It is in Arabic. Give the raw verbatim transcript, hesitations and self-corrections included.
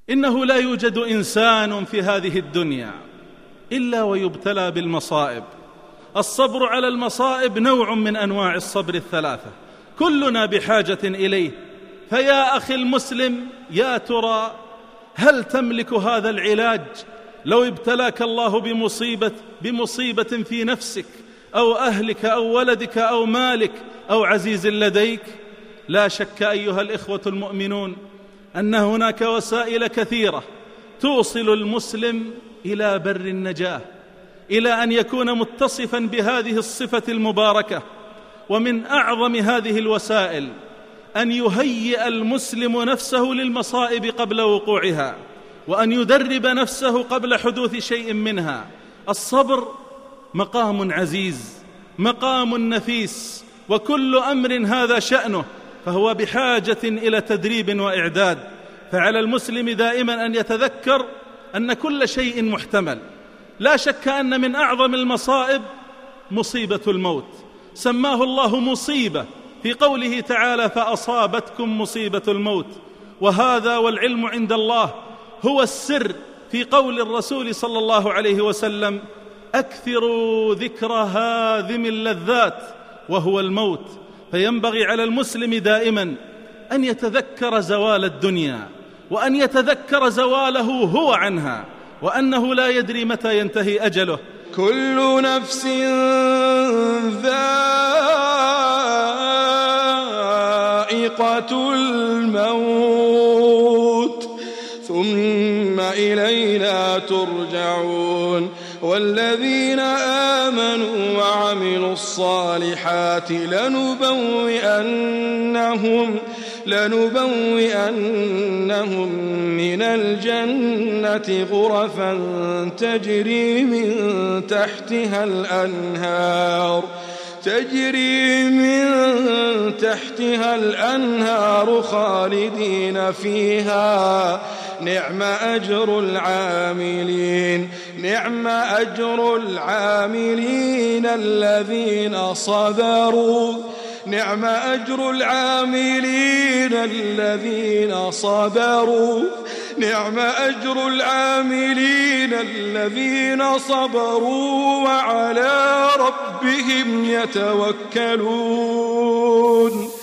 إنه لا يوجد إنسان في هذه الدنيا إلا ويبتلى بالمصائب. الصبر على المصائب نوع من أنواع الصبر الثلاثة، كلنا بحاجة إليه. فيا أخي المسلم، يا ترى هل تملك هذا العلاج لو ابتلاك الله بمصيبة بمصيبة في نفسك أو أهلك أو ولدك أو مالك أو عزيز لديك؟ لا شك أيها الإخوة المؤمنون أن هناك وسائل كثيرة توصل المسلم إلى بر النجاة، إلى أن يكون متصفا بهذه الصفة المباركة. ومن أعظم هذه الوسائل أن يهيئ المسلم نفسه للمصائب قبل وقوعها، وأن يدرب نفسه قبل حدوث شيء منها. الصبر مقام عزيز، مقام نفيس، وكل أمر هذا شأنه، فهو بحاجة إلى تدريب وإعداد. فعلى المسلم دائما أن يتذكر أن كل شيء محتمل. لا شك أن من أعظم المصائب مصيبة الموت، سماه الله مصيبة في قوله تعالى: فأصابتكم مصيبة الموت. وهذا والعلم عند الله هو السر في قول الرسول صلى الله عليه وسلم: أكثروا ذكر هاذم اللذات وهو الموت. فينبغي على المسلم دائما أن يتذكر زوال الدنيا، وأن يتذكر زواله هو عنها، وأنه لا يدري متى ينتهي أجله. كل نفس ذائقة الموت ثم إلينا ترجعون. والذين آمنوا وعملوا الصالحات لنبوئنهم لنبوئنهم من الجنة غرفا تجري من تحتها الأنهار تجري من تحتها الأنهار خالدين فيها. نعم أجر العاملين نعم أجر العاملين الذين صبروا نعم أجر العاملين الذين صبروا نعم أجر العاملين الذين صبروا وعلى ربهم يتوكلون.